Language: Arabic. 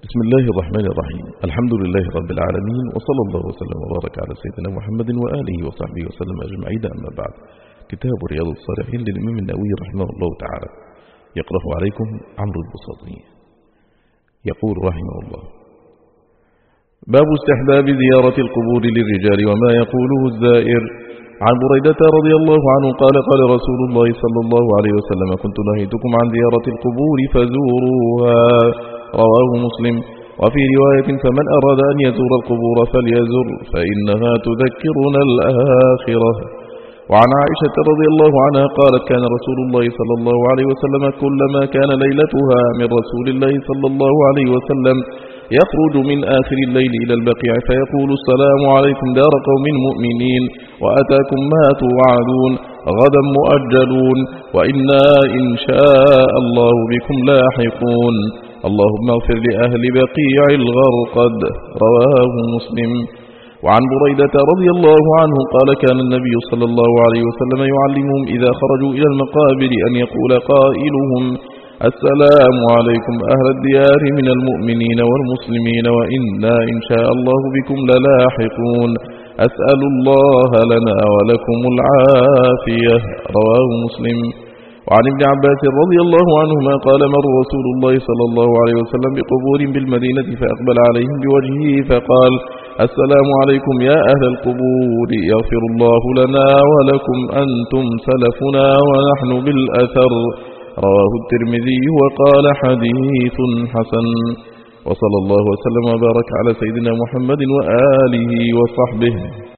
بسم الله الرحمن الرحيم. الحمد لله رب العالمين، وصلى الله وسلم وبارك على سيدنا محمد وآله وصحبه وسلم أجمعين. أما بعد، كتاب رياض الصالحين للإمام النووي رحمه الله تعالى، يقرأ عليكم عمرو البساطي. يقول رحمه الله: باب استحباب زيارة القبور للرجال وما يقوله الزائر. عن بريدة رضي الله عنه قال: قال رسول الله صلى الله عليه وسلم: كنت نهيتكم عن زيارة القبور فزوروها. رواه مسلم. وفي رواية: فمن أراد أن يزور القبور فليزر فإنها تذكرنا الآخرة. وعن عائشة رضي الله عنها قالت: كان رسول الله صلى الله عليه وسلم كلما كان ليلتها من رسول الله صلى الله عليه وسلم يخرج من آخر الليل إلى البقيع فيقول: السلام عليكم دار قوم مؤمنين، وأتاكم ما توعدون، غدا مؤجلون، وإنا إن شاء الله بكم لاحقون، اللهم اغفر لأهل بقيع الغرقد. رواه مسلم. وعن بريدة رضي الله عنه قال: كان النبي صلى الله عليه وسلم يعلمهم إذا خرجوا إلى المقابر أن يقول قائلهم: السلام عليكم أهل الديار من المؤمنين والمسلمين، وإنا إن شاء الله بكم للاحقون، أسأل الله لنا ولكم العافية. رواه مسلم. وعن ابن عباس رضي الله عنهما قال: مر رسول الله صلى الله عليه وسلم بقبور بالمدينة فأقبل عليهم بوجهه فقال: السلام عليكم يا أهل القبور، يغفر الله لنا ولكم، أنتم سلفنا ونحن بالأثر. رواه الترمذي وقال: حديث حسن. وصلى الله وسلم وبارك على سيدنا محمد وآله وصحبه.